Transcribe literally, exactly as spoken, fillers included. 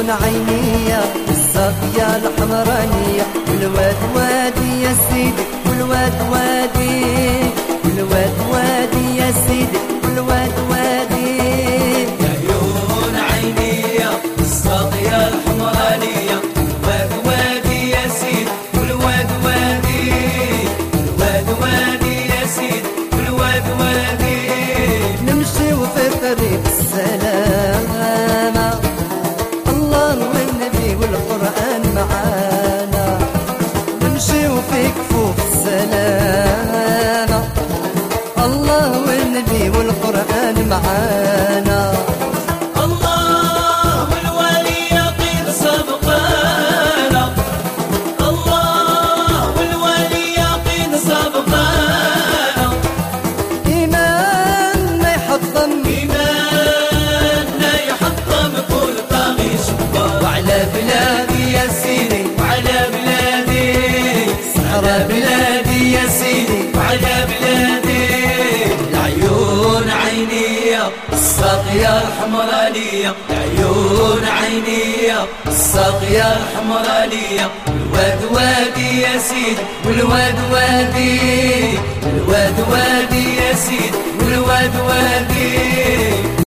عيون عينيا الصافية الحمرانية، والواد وادي يا سيدي، والواد وادي، والواد وادي يا سيدي، والواد وادي. يا عيون عينيا الصافية الحمرانية، والواد وادي يا سيدي، والواد وادي، والواد وادي يا سيدي، والواد وادي. نمشيو في طريق السلامة، الله والنبي والقرآن معانا. نمشيو في كفوف السلامة، الله والنبي والقرآن معانا. الله والولي يقين سبقانا، الله والولي يقين سبقانا. إيماننا يحطم، إيماننا يحطم كل طاغي شباب. وعلى بلادي يا سيدي، وعلى بلادي، على بلادي يا سيدي، وعلى بلادي. العيون عينية الساقية الحمرانية، العيون عينية الساقية الحمرانية. الواد وادي يا سيدي، والواد وادي، الواد وادي يا سيدي، والواد وادي.